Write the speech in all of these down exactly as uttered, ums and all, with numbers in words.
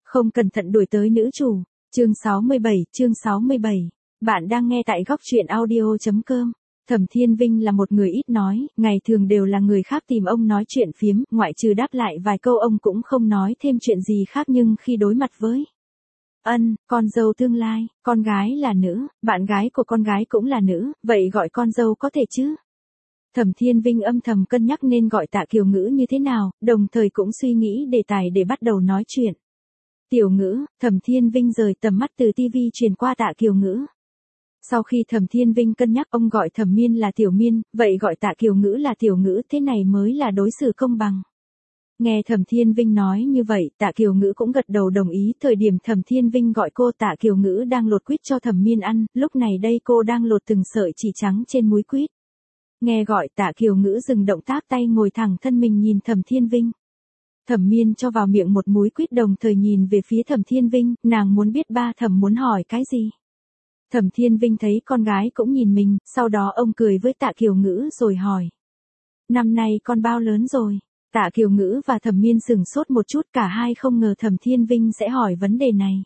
Không cẩn thận đuổi tới nữ chủ. Chương sáu mươi bảy, chương sáu mươi bảy. Bạn đang nghe tại góc truyện audio chấm com. Thẩm Thiên Vinh là một người ít nói, ngày thường đều là người khác tìm ông nói chuyện phiếm, ngoại trừ đáp lại vài câu ông cũng không nói thêm chuyện gì khác, nhưng khi đối mặt với Ân, con dâu tương lai, con gái là nữ, bạn gái của con gái cũng là nữ, vậy gọi con dâu có thể chứ? Thẩm Thiên Vinh âm thầm cân nhắc nên gọi Tạ Kiều Ngữ như thế nào, đồng thời cũng suy nghĩ đề tài để bắt đầu nói chuyện. Tiểu Ngữ, Thẩm Thiên Vinh rời tầm mắt từ tivi truyền qua Tạ Kiều Ngữ. Sau khi Thẩm Thiên Vinh cân nhắc, ông gọi Thẩm Miên là Tiểu Miên, vậy gọi Tạ Kiều Ngữ là Tiểu Ngữ, thế này mới là đối xử công bằng. Nghe Thẩm Thiên Vinh nói như vậy, Tạ Kiều Ngữ cũng gật đầu đồng ý. Thời điểm Thẩm Thiên Vinh gọi cô, Tạ Kiều Ngữ đang lột quýt cho Thẩm Miên ăn, lúc này đây cô đang lột từng sợi chỉ trắng trên múi quýt. Nghe gọi, Tạ Kiều Ngữ dừng động tác tay, ngồi thẳng thân mình nhìn Thẩm Thiên Vinh. Thẩm Miên cho vào miệng một múi quýt, đồng thời nhìn về phía Thẩm Thiên Vinh, nàng muốn biết ba Thẩm muốn hỏi cái gì. Thẩm Thiên Vinh thấy con gái cũng nhìn mình, sau đó ông cười với Tạ Kiều Ngữ rồi hỏi. Năm nay con bao lớn rồi? Tạ Kiều Ngữ và Thẩm Miên sửng sốt một chút, cả hai không ngờ Thẩm Thiên Vinh sẽ hỏi vấn đề này.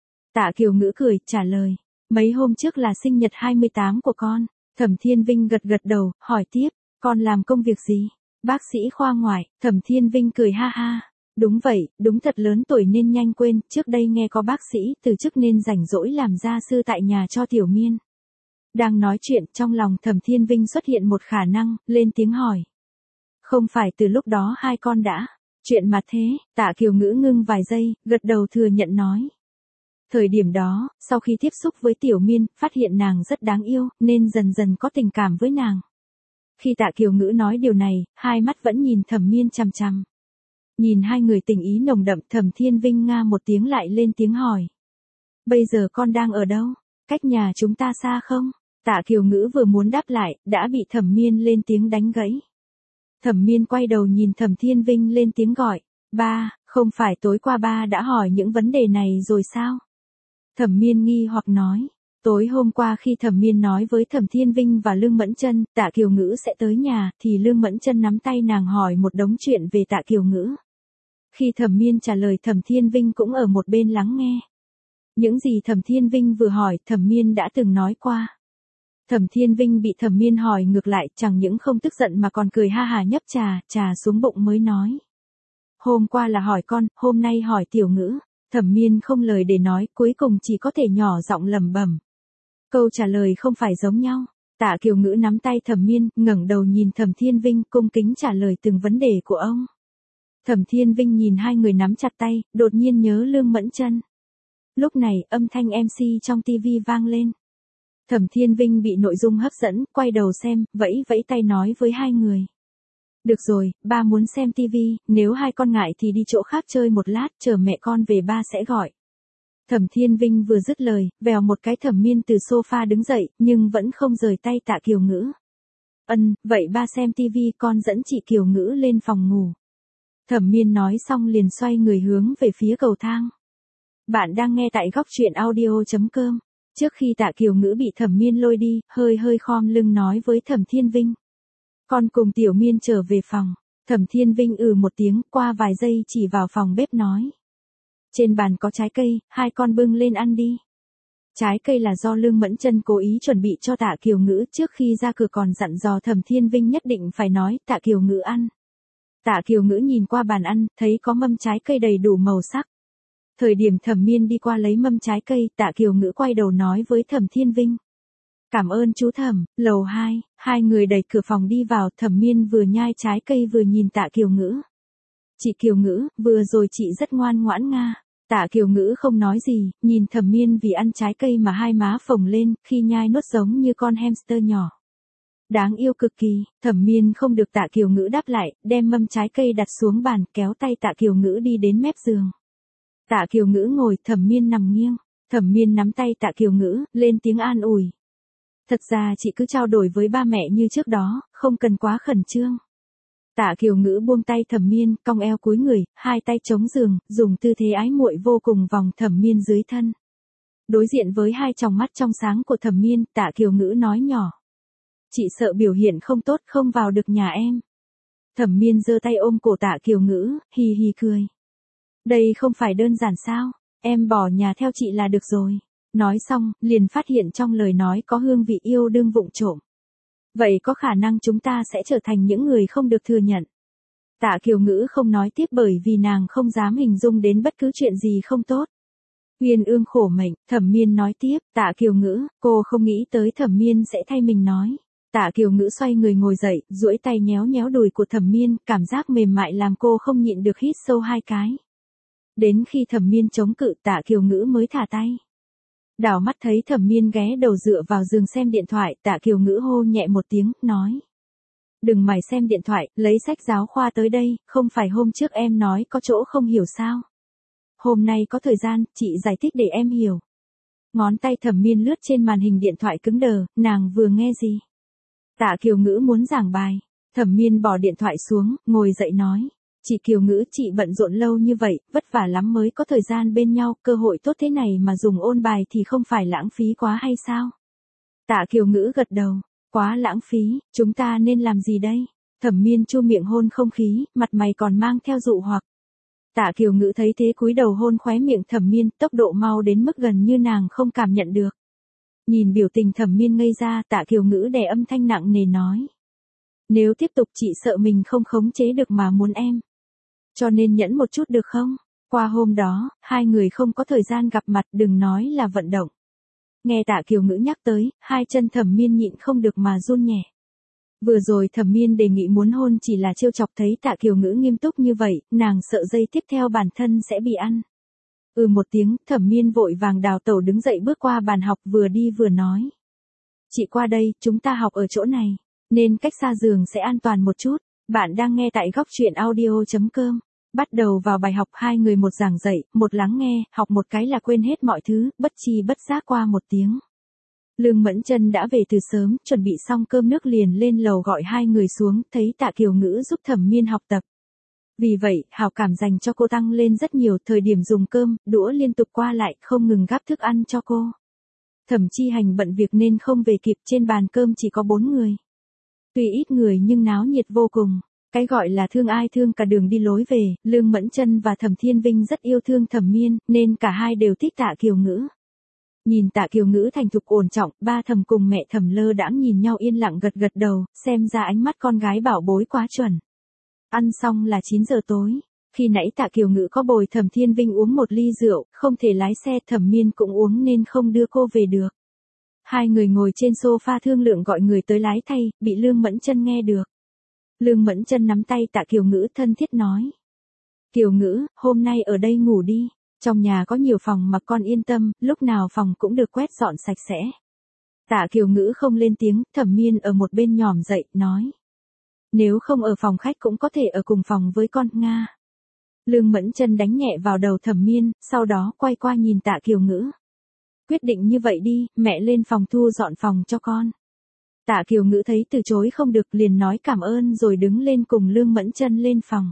Tạ Kiều Ngữ cười, trả lời. Mấy hôm trước là sinh nhật hai mươi tám của con. Thẩm Thiên Vinh gật gật đầu, hỏi tiếp. Con làm công việc gì? Bác sĩ khoa ngoại. Thẩm Thiên Vinh cười ha ha. Đúng vậy, đúng thật lớn tuổi nên nhanh quên, trước đây nghe có bác sĩ từ chức nên rảnh rỗi làm gia sư tại nhà cho Tiểu Miên. Đang nói chuyện, trong lòng Thẩm Thiên Vinh xuất hiện một khả năng, lên tiếng hỏi. Không phải từ lúc đó hai con đã chuyện mà thế? Tạ Kiều Ngữ ngưng vài giây, gật đầu thừa nhận nói. Thời điểm đó, sau khi tiếp xúc với Tiểu Miên, phát hiện nàng rất đáng yêu, nên dần dần có tình cảm với nàng. Khi Tạ Kiều Ngữ nói điều này, hai mắt vẫn nhìn Thẩm Miên chằm chằm. Nhìn hai người tình ý nồng đậm, Thẩm Thiên Vinh nga một tiếng lại lên tiếng hỏi. Bây giờ con đang ở đâu? Cách nhà chúng ta xa không? Tạ Kiều Ngữ vừa muốn đáp lại, đã bị Thẩm Miên lên tiếng đánh gãy. Thẩm Miên quay đầu nhìn Thẩm Thiên Vinh lên tiếng gọi. Ba, không phải tối qua ba đã hỏi những vấn đề này rồi sao? Thẩm Miên nghi hoặc nói. Tối hôm qua khi Thẩm Miên nói với Thẩm Thiên Vinh và Lương Mẫn Chân, Tạ Kiều Ngữ sẽ tới nhà, thì Lương Mẫn Chân nắm tay nàng hỏi một đống chuyện về Tạ Kiều Ngữ. Khi Thẩm Miên trả lời, Thẩm Thiên Vinh cũng ở một bên lắng nghe. Những gì Thẩm Thiên Vinh vừa hỏi, Thẩm Miên đã từng nói qua. Thẩm Thiên Vinh bị Thẩm Miên hỏi ngược lại, chẳng những không tức giận mà còn cười ha hà, nhấp trà, trà xuống bụng mới nói. Hôm qua là hỏi con, hôm nay hỏi Tiểu Ngữ. Thẩm Miên không lời để nói, cuối cùng chỉ có thể nhỏ giọng lẩm bẩm. Câu trả lời không phải giống nhau. Tạ Kiều Ngữ nắm tay Thẩm Miên, ngẩng đầu nhìn Thẩm Thiên Vinh, cung kính trả lời từng vấn đề của ông. Thẩm Thiên Vinh nhìn hai người nắm chặt tay, đột nhiên nhớ Lương Mẫn Chân. Lúc này, âm thanh em xê trong tivi vang lên. Thẩm Thiên Vinh bị nội dung hấp dẫn, quay đầu xem, vẫy vẫy tay nói với hai người. Được rồi, ba muốn xem tivi, nếu hai con ngại thì đi chỗ khác chơi một lát, chờ mẹ con về ba sẽ gọi. Thẩm Thiên Vinh vừa dứt lời, vèo một cái Thẩm Miên từ sofa đứng dậy, nhưng vẫn không rời tay Tạ Kiều Ngữ. Ân, vậy ba xem tivi, con dẫn chị Kiều Ngữ lên phòng ngủ. Thẩm Miên nói xong liền xoay người hướng về phía cầu thang. Bạn đang nghe tại góc truyện audio chấm com. Trước khi Tạ Kiều Ngữ bị Thẩm Miên lôi đi, hơi hơi khom lưng nói với Thẩm Thiên Vinh. Con cùng Tiểu Miên trở về phòng. Thẩm Thiên Vinh ừ một tiếng, qua vài giây chỉ vào phòng bếp nói. Trên bàn có trái cây, hai con bưng lên ăn đi. Trái cây là do Lương Mẫn Chân cố ý chuẩn bị cho Tạ Kiều Ngữ, trước khi ra cửa còn dặn dò Thẩm Thiên Vinh nhất định phải nói Tạ Kiều Ngữ ăn. Tạ Kiều Ngữ nhìn qua bàn ăn, thấy có mâm trái cây đầy đủ màu sắc. Thời điểm Thẩm Miên đi qua lấy mâm trái cây, Tạ Kiều Ngữ quay đầu nói với Thẩm Thiên Vinh. Cảm ơn chú Thẩm. Lầu hai, hai người đẩy cửa phòng đi vào, Thẩm Miên vừa nhai trái cây vừa nhìn Tạ Kiều Ngữ. Chị Kiều Ngữ, vừa rồi chị rất ngoan ngoãn nga. Tạ Kiều Ngữ không nói gì, nhìn Thẩm Miên vì ăn trái cây mà hai má phồng lên, khi nhai nuốt giống như con hamster nhỏ. Đáng yêu cực kỳ. Thẩm Miên không được Tạ Kiều Ngữ đáp lại, đem mâm trái cây đặt xuống bàn, kéo tay Tạ Kiều Ngữ đi đến mép giường. Tạ Kiều Ngữ ngồi, Thẩm Miên nằm nghiêng. Thẩm Miên nắm tay Tạ Kiều Ngữ, lên tiếng an ủi. Thật ra chị cứ trao đổi với ba mẹ như trước đó, không cần quá khẩn trương. Tạ Kiều Ngữ buông tay Thẩm Miên, cong eo cúi người, hai tay chống giường, dùng tư thế ái muội vô cùng vòng Thẩm Miên dưới thân. Đối diện với hai tròng mắt trong sáng của Thẩm Miên, Tạ Kiều Ngữ nói nhỏ. Chị sợ biểu hiện không tốt không vào được nhà em. Thẩm Miên giơ tay ôm cổ Tạ Kiều Ngữ, hì hì cười. Đây không phải đơn giản sao? Em bỏ nhà theo chị là được rồi. Nói xong, liền phát hiện trong lời nói có hương vị yêu đương vụng trộm. Vậy có khả năng chúng ta sẽ trở thành những người không được thừa nhận. Tạ Kiều Ngữ không nói tiếp bởi vì nàng không dám hình dung đến bất cứ chuyện gì không tốt. Uyên ương khổ mệnh, Thẩm Miên nói tiếp, Tạ Kiều Ngữ, cô không nghĩ tới Thẩm Miên sẽ thay mình nói. Tạ Kiều Ngữ xoay người ngồi dậy, duỗi tay nhéo nhéo đùi của Thẩm Miên, cảm giác mềm mại làm cô không nhịn được hít sâu hai cái. Đến khi Thẩm Miên chống cự, Tạ Kiều Ngữ mới thả tay. Đảo mắt thấy Thẩm Miên ghé đầu dựa vào giường xem điện thoại, Tạ Kiều Ngữ hô nhẹ một tiếng, nói. Đừng mải xem điện thoại, lấy sách giáo khoa tới đây, không phải hôm trước em nói có chỗ không hiểu sao. Hôm nay có thời gian, chị giải thích để em hiểu. Ngón tay Thẩm Miên lướt trên màn hình điện thoại cứng đờ, nàng vừa nghe gì? Tạ Kiều Ngữ muốn giảng bài. Thẩm Miên bỏ điện thoại xuống, ngồi dậy nói. Chị Kiều Ngữ, chị bận rộn lâu như vậy, vất vả lắm mới có thời gian bên nhau, cơ hội tốt thế này mà dùng ôn bài thì không phải lãng phí quá hay sao? Tạ Kiều Ngữ gật đầu. Quá lãng phí, chúng ta nên làm gì đây? Thẩm Miên chu miệng hôn không khí, mặt mày còn mang theo dụ hoặc. Tạ Kiều Ngữ thấy thế cúi đầu hôn khóe miệng Thẩm Miên, tốc độ mau đến mức gần như nàng không cảm nhận được. Nhìn biểu tình Thẩm Miên ngây ra, Tạ Kiều Ngữ đè âm thanh nặng nề nói. Nếu tiếp tục chị sợ mình không khống chế được mà muốn em. Cho nên nhẫn một chút được không? Qua hôm đó, hai người không có thời gian gặp mặt, đừng nói là vận động. Nghe Tạ Kiều Ngữ nhắc tới, hai chân Thẩm Miên nhịn không được mà run nhẹ. Vừa rồi Thẩm Miên đề nghị muốn hôn chỉ là trêu chọc, thấy Tạ Kiều Ngữ nghiêm túc như vậy, nàng sợ giây tiếp theo bản thân sẽ bị ăn. Ừ một tiếng, Thẩm Miên vội vàng đào tẩu đứng dậy bước qua bàn học, vừa đi vừa nói. Chị qua đây, chúng ta học ở chỗ này, nên cách xa giường sẽ an toàn một chút. Bạn đang nghe tại góc truyện audio chấm com. Bắt đầu vào bài học, hai người một giảng dạy, một lắng nghe, học một cái là quên hết mọi thứ, bất chi bất giác qua một tiếng. Lương Mẫn Chân đã về từ sớm, chuẩn bị xong cơm nước liền lên lầu gọi hai người xuống, thấy Tạ Kiều Ngữ giúp Thẩm Miên học tập. Vì vậy, hảo cảm dành cho cô tăng lên rất nhiều, thời điểm dùng cơm, đũa liên tục qua lại, không ngừng gắp thức ăn cho cô. Thẩm Chi Hành bận việc nên không về kịp, trên bàn cơm chỉ có bốn người. Tuy ít người nhưng náo nhiệt vô cùng. Cái gọi là thương ai thương cả đường đi lối về, Lương Mẫn Chân và Thẩm Thiên Vinh rất yêu thương Thẩm Miên, nên cả hai đều thích Tạ Kiều Ngữ. Nhìn Tạ Kiều Ngữ thành thục ổn trọng, ba Thẩm cùng mẹ Thẩm lơ đãng nhìn nhau yên lặng gật gật đầu, xem ra ánh mắt con gái bảo bối quá chuẩn. Ăn xong là chín giờ tối. Khi nãy Tạ Kiều Ngữ có bồi Thẩm Thiên Vinh uống một ly rượu, không thể lái xe, Thẩm Miên cũng uống nên không đưa cô về được. Hai người ngồi trên sofa thương lượng gọi người tới lái thay, bị Lương Mẫn Chân nghe được. Lương Mẫn Chân nắm tay Tạ Kiều Ngữ thân thiết nói. Kiều Ngữ, hôm nay ở đây ngủ đi. Trong nhà có nhiều phòng mà con yên tâm, lúc nào phòng cũng được quét dọn sạch sẽ. Tạ Kiều Ngữ không lên tiếng, Thẩm Miên ở một bên nhòm dậy, nói. Nếu không ở phòng khách cũng có thể ở cùng phòng với con, Nga. Lương Mẫn Chân đánh nhẹ vào đầu Thẩm Miên, sau đó quay qua nhìn Tạ Kiều Ngữ. Quyết định như vậy đi, mẹ lên phòng thu dọn phòng cho con. Tạ Kiều Ngữ thấy từ chối không được liền nói cảm ơn rồi đứng lên cùng Lương Mẫn Chân lên phòng.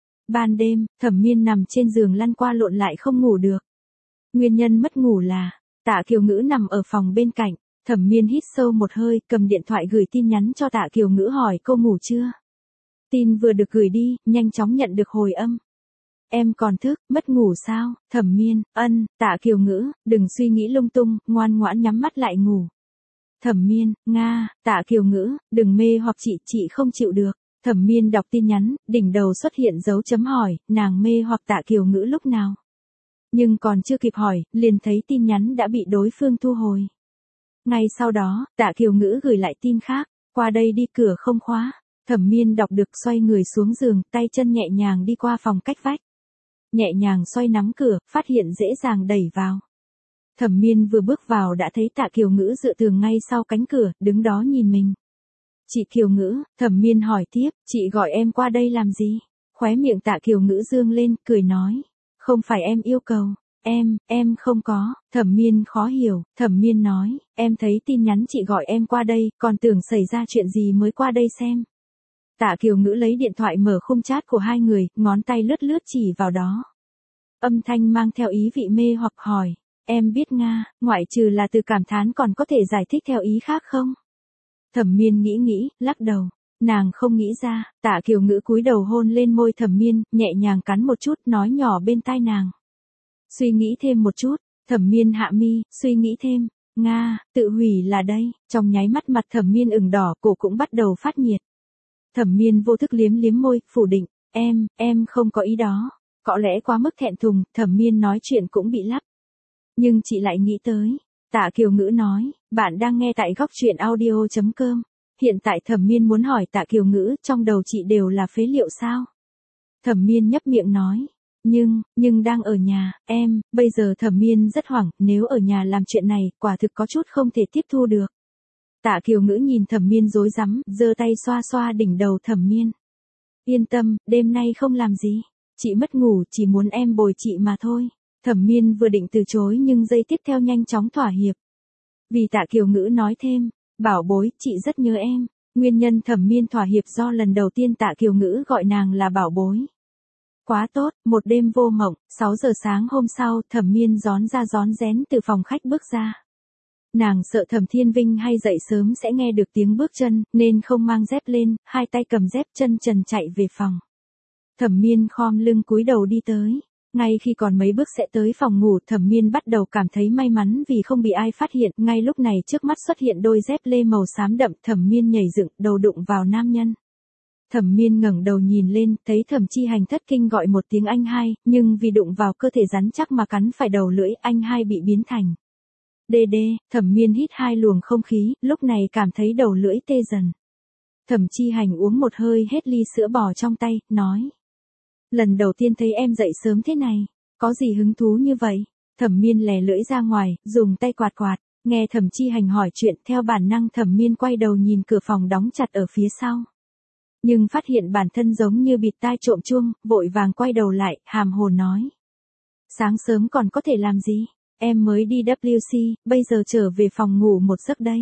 Ban đêm, Thẩm Miên nằm trên giường lăn qua lộn lại không ngủ được. Nguyên nhân mất ngủ là, Tạ Kiều Ngữ nằm ở phòng bên cạnh, Thẩm Miên hít sâu một hơi, cầm điện thoại gửi tin nhắn cho Tạ Kiều Ngữ hỏi cô ngủ chưa. Tin vừa được gửi đi, nhanh chóng nhận được hồi âm. Em còn thức, mất ngủ sao? Thẩm Miên, ân, Tạ Kiều Ngữ, đừng suy nghĩ lung tung, ngoan ngoãn nhắm mắt lại ngủ. Thẩm Miên, Nga, Tạ Kiều Ngữ, đừng mê hoặc chị, chị không chịu được. Thẩm Miên đọc tin nhắn, đỉnh đầu xuất hiện dấu chấm hỏi, nàng mê hoặc Tạ Kiều Ngữ lúc nào. Nhưng còn chưa kịp hỏi, liền thấy tin nhắn đã bị đối phương thu hồi. Ngay sau đó, Tạ Kiều Ngữ gửi lại tin khác, qua đây đi, cửa không khóa. Thẩm Miên đọc được xoay người xuống giường, tay chân nhẹ nhàng đi qua phòng cách vách. Nhẹ nhàng xoay nắm cửa, phát hiện dễ dàng đẩy vào. Thẩm Miên vừa bước vào đã thấy Tạ Kiều Ngữ dựa tường ngay sau cánh cửa, đứng đó nhìn mình. Chị Kiều Ngữ, Thẩm Miên hỏi tiếp, chị gọi em qua đây làm gì? Khóe miệng Tạ Kiều Ngữ dương lên, cười nói. Không phải em yêu cầu. Em, em không có. Thẩm Miên khó hiểu, Thẩm Miên nói, em thấy tin nhắn chị gọi em qua đây, còn tưởng xảy ra chuyện gì mới qua đây xem. Tạ Kiều Ngữ lấy điện thoại mở khung chat của hai người, ngón tay lướt lướt chỉ vào đó. Âm thanh mang theo ý vị mê hoặc hỏi, em biết Nga, ngoại trừ là từ cảm thán còn có thể giải thích theo ý khác không? Thẩm Miên nghĩ nghĩ, lắc đầu. Nàng không nghĩ ra, Tạ Kiều Ngữ cúi đầu hôn lên môi Thẩm Miên, nhẹ nhàng cắn một chút, nói nhỏ bên tai nàng. Suy nghĩ thêm một chút, Thẩm Miên hạ mi, suy nghĩ thêm, Nga, tự hủy là đây, trong nháy mắt mặt Thẩm Miên ửng đỏ, cổ cũng bắt đầu phát nhiệt. Thẩm Miên vô thức liếm liếm môi, phủ định, em, em không có ý đó. Có lẽ quá mức thẹn thùng, Thẩm Miên nói chuyện cũng bị lắp. Nhưng chị lại nghĩ tới. Tạ Kiều Ngữ nói, bạn đang nghe tại góc truyện audio chấm com. Hiện tại Thẩm Miên muốn hỏi Tạ Kiều Ngữ, trong đầu chị đều là phế liệu sao? Thẩm Miên nhấp miệng nói, nhưng, nhưng đang ở nhà, em, bây giờ Thẩm Miên rất hoảng, nếu ở nhà làm chuyện này, quả thực có chút không thể tiếp thu được. Tạ Kiều Ngữ nhìn Thẩm Miên rối rắm, giơ tay xoa xoa đỉnh đầu Thẩm Miên. Yên tâm, đêm nay không làm gì. Chị mất ngủ, chỉ muốn em bồi chị mà thôi. Thẩm Miên vừa định từ chối nhưng giây tiếp theo nhanh chóng thỏa hiệp. Vì Tạ Kiều Ngữ nói thêm, bảo bối, chị rất nhớ em. Nguyên nhân Thẩm Miên thỏa hiệp do lần đầu tiên Tạ Kiều Ngữ gọi nàng là bảo bối. Quá tốt, một đêm vô mộng, sáu giờ sáng hôm sau, Thẩm Miên rón ra rón rén từ phòng khách bước ra. Nàng sợ Thẩm Thiên Vinh hay dậy sớm sẽ nghe được tiếng bước chân, nên không mang dép lên, hai tay cầm dép chân trần chạy về phòng. Thẩm Miên khom lưng cúi đầu đi tới. Ngay khi còn mấy bước sẽ tới phòng ngủ, Thẩm Miên bắt đầu cảm thấy may mắn vì không bị ai phát hiện. Ngay lúc này trước mắt xuất hiện đôi dép lê màu xám đậm, Thẩm Miên nhảy dựng, đầu đụng vào nam nhân. Thẩm Miên ngẩng đầu nhìn lên, thấy Thẩm Chi Hành thất kinh gọi một tiếng anh hai, nhưng vì đụng vào cơ thể rắn chắc mà cắn phải đầu lưỡi, anh hai bị biến thành đê đê. Thẩm Miên hít hai luồng không khí, lúc này cảm thấy đầu lưỡi tê dần. Thẩm Chi Hành uống một hơi hết ly sữa bò trong tay, nói. Lần đầu tiên thấy em dậy sớm thế này, có gì hứng thú như vậy? Thẩm Miên lè lưỡi ra ngoài, dùng tay quạt quạt, nghe Thẩm Chi Hành hỏi chuyện, theo bản năng Thẩm Miên quay đầu nhìn cửa phòng đóng chặt ở phía sau. Nhưng phát hiện bản thân giống như bịt tai trộm chuông, vội vàng quay đầu lại, hàm hồ nói. Sáng sớm còn có thể làm gì? Em mới đi vê kép xê, bây giờ trở về phòng ngủ một giấc đây.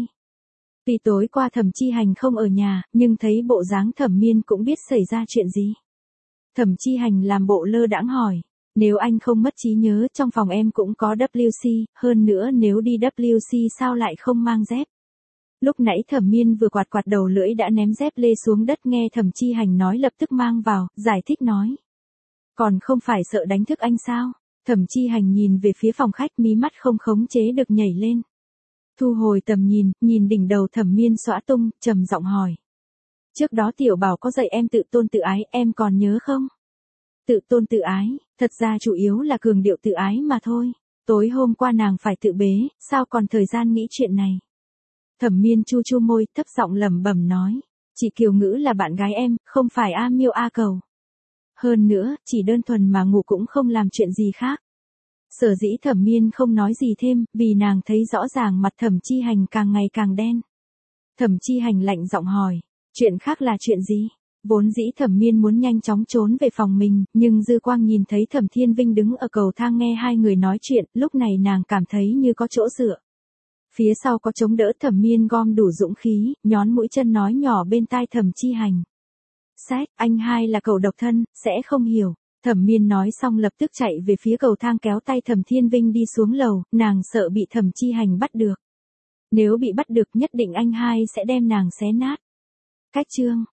Vì tối qua Thẩm Chi Hành không ở nhà, nhưng thấy bộ dáng Thẩm Miên cũng biết xảy ra chuyện gì. Thẩm Chi Hành làm bộ lơ đãng hỏi, nếu anh không mất trí nhớ, trong phòng em cũng có vê kép xê, hơn nữa nếu đi vê kép xê sao lại không mang dép? Lúc nãy Thẩm Miên vừa quạt quạt đầu lưỡi đã ném dép lê xuống đất, nghe Thẩm Chi Hành nói lập tức mang vào, giải thích nói. Còn không phải sợ đánh thức anh sao? Thẩm Chi Hành nhìn về phía phòng khách, mí mắt không khống chế được nhảy lên. Thu hồi tầm nhìn, nhìn đỉnh đầu Thẩm Miên xõa tung, trầm giọng hỏi. Trước đó Tiểu Bảo có dạy em tự tôn tự ái, em còn nhớ không? Tự tôn tự ái, thật ra chủ yếu là cường điệu tự ái mà thôi. Tối hôm qua nàng phải tự bế, sao còn thời gian nghĩ chuyện này? Thẩm Miên chu chu môi, thấp giọng lẩm bẩm nói. Chị Kiều Ngữ là bạn gái em, không phải A Miêu A Cầu. Hơn nữa, chỉ đơn thuần mà ngủ cũng không làm chuyện gì khác. Sở dĩ Thẩm Miên không nói gì thêm, vì nàng thấy rõ ràng mặt Thẩm Chi Hành càng ngày càng đen. Thẩm Chi Hành lạnh giọng hỏi, chuyện khác là chuyện gì? Vốn dĩ Thẩm Miên muốn nhanh chóng trốn về phòng mình, nhưng dư quang nhìn thấy Thẩm Thiên Vinh đứng ở cầu thang nghe hai người nói chuyện, lúc này nàng cảm thấy như có chỗ dựa. Phía sau có chống đỡ, Thẩm Miên gom đủ dũng khí, nhón mũi chân nói nhỏ bên tai Thẩm Chi Hành. Sách, anh hai là cậu độc thân, sẽ không hiểu. Thẩm Miên nói xong lập tức chạy về phía cầu thang kéo tay Thẩm Thiên Vinh đi xuống lầu, nàng sợ bị Thẩm Chi Hành bắt được. Nếu bị bắt được nhất định anh hai sẽ đem nàng xé nát. Cách chương